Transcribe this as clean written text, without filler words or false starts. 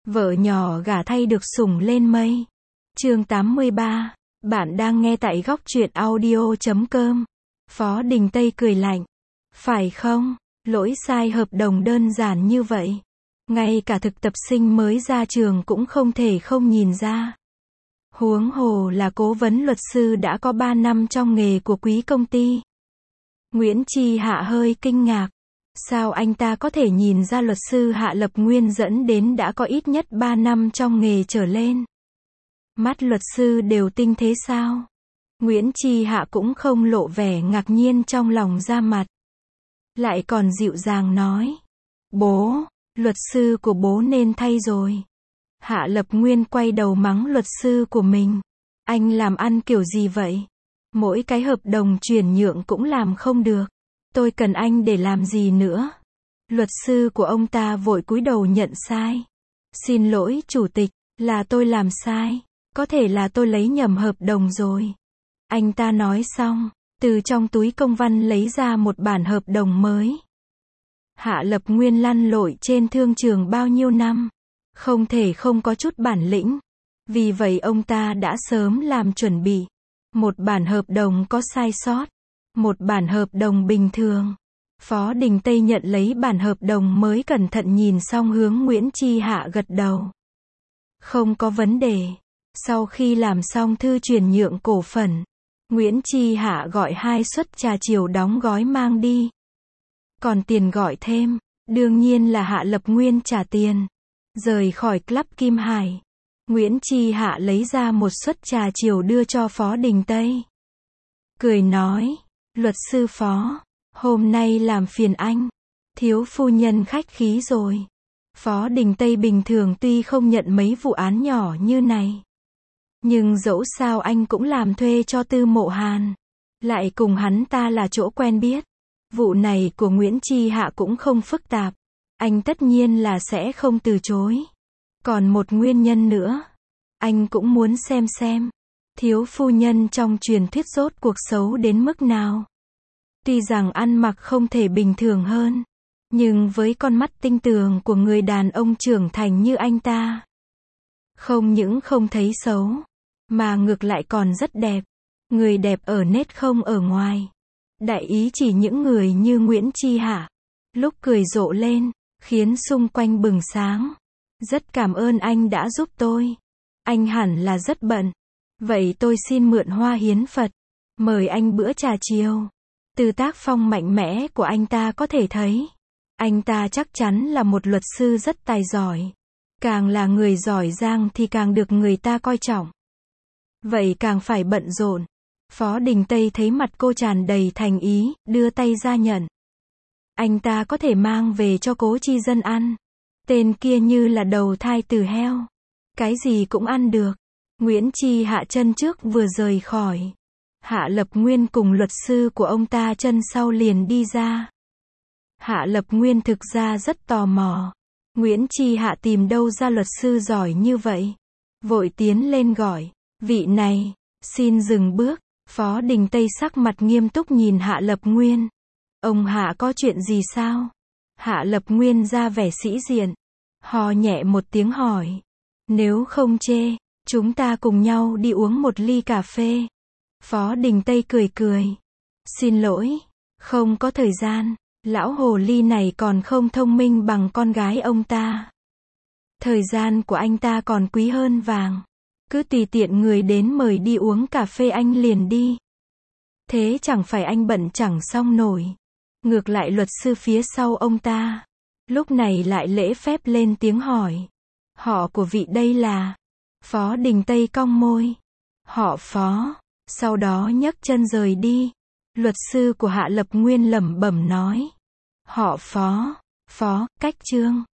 Vợ nhỏ gả thay được sủng lên mây. Chương 83. Bạn đang nghe tại góc truyện audio.com. Phó Đình Tây cười lạnh. Phải không? Lỗi sai hợp đồng đơn giản như vậy. Ngay cả thực tập sinh mới ra trường cũng không thể không nhìn ra. Huống hồ là cố vấn luật sư đã có 3 năm trong nghề của quý công ty. Nguyễn Chi Hạ hơi kinh ngạc. Sao anh ta có thể nhìn ra luật sư Hạ Lập Nguyên dẫn đến đã có ít nhất 3 năm trong nghề trở lên? Mắt luật sư đều tinh thế sao? Nguyễn Chi Hạ cũng không lộ vẻ ngạc nhiên trong lòng ra mặt. Lại còn dịu dàng nói. Bố, luật sư của bố nên thay rồi. Hạ Lập Nguyên quay đầu mắng luật sư của mình. Anh làm ăn kiểu gì vậy? Mỗi cái hợp đồng chuyển nhượng cũng làm không được. Tôi cần anh để làm gì nữa? Luật sư của ông ta vội cúi đầu nhận sai. Xin lỗi chủ tịch, là tôi làm sai. Có thể là tôi lấy nhầm hợp đồng rồi. Anh ta nói xong, từ trong túi công văn lấy ra một bản hợp đồng mới. Hạ Lập Nguyên lăn lội trên thương trường bao nhiêu năm, không thể không có chút bản lĩnh. Vì vậy ông ta đã sớm làm chuẩn bị. Một bản hợp đồng có sai sót, một bản hợp đồng bình thường. Phó Đình Tây nhận lấy bản hợp đồng mới, cẩn thận nhìn xong hướng Nguyễn Chi Hạ gật đầu. Không có vấn đề. Sau khi làm xong thư chuyển nhượng cổ phần, Nguyễn Chi Hạ gọi 2 suất trà chiều đóng gói mang đi. Còn tiền gọi thêm, đương nhiên là Hạ Lập Nguyên trả tiền. Rời khỏi Club Kim Hải, Nguyễn Chi Hạ lấy ra một suất trà chiều đưa cho Phó Đình Tây. Cười nói, luật sư Phó, hôm nay làm phiền anh. Thiếu phu nhân khách khí rồi. Phó Đình Tây bình thường tuy không nhận mấy vụ án nhỏ như này, nhưng dẫu sao anh cũng làm thuê cho Tư Mộ Hàn. Lại cùng hắn ta là chỗ quen biết. Vụ này của Nguyễn Chi Hạ cũng không phức tạp. Anh tất nhiên là sẽ không từ chối. Còn một nguyên nhân nữa. Anh cũng muốn xem. Thiếu phu nhân trong truyền thuyết rốt cuộc xấu đến mức nào. Tuy rằng ăn mặc không thể bình thường hơn, nhưng với con mắt tinh tường của người đàn ông trưởng thành như anh ta, không những không thấy xấu, mà ngược lại còn rất đẹp. Người đẹp ở nết không ở ngoài. Đại ý chỉ những người như Nguyễn Chi Hạ. Lúc cười rộ lên, khiến xung quanh bừng sáng. Rất cảm ơn anh đã giúp tôi. Anh hẳn là rất bận. Vậy tôi xin mượn hoa hiến Phật. Mời anh bữa trà chiều. Từ tác phong mạnh mẽ của anh ta có thể thấy, anh ta chắc chắn là một luật sư rất tài giỏi. Càng là người giỏi giang thì càng được người ta coi trọng. Vậy càng phải bận rộn. Phó Đình Tây thấy mặt cô tràn đầy thành ý, đưa tay ra nhận. Anh ta có thể mang về cho Cố Chi Dân ăn. Tên kia như là đầu thai từ heo. Cái gì cũng ăn được. Nguyễn Chi Hạ chân trước vừa rời khỏi. Hạ Lập Nguyên cùng luật sư của ông ta chân sau liền đi ra. Hạ Lập Nguyên thực ra rất tò mò. Nguyễn Chi Hạ tìm đâu ra luật sư giỏi như vậy? Vội tiến lên gọi. Vị này, xin dừng bước. Phó Đình Tây sắc mặt nghiêm túc nhìn Hạ Lập Nguyên. Ông Hạ có chuyện gì sao? Hạ Lập Nguyên ra vẻ sĩ diện. Hò nhẹ một tiếng hỏi. Nếu không chê, chúng ta cùng nhau đi uống một ly cà phê. Phó Đình Tây cười. Xin lỗi, không có thời gian. Lão hồ ly này còn không thông minh bằng con gái ông ta. Thời gian của anh ta còn quý hơn vàng. Cứ tùy tiện người đến mời đi uống cà phê anh liền đi. Thế chẳng phải anh bận chẳng xong nổi. Ngược lại luật sư phía sau ông ta, lúc này lại lễ phép lên tiếng hỏi. Họ của vị đây là? Phó Đình Tây cong môi. Họ Phó. Sau đó nhấc chân rời đi. Luật sư của Hạ Lập Nguyên lẩm bẩm nói. Họ Phó. Phó, Cách Trương.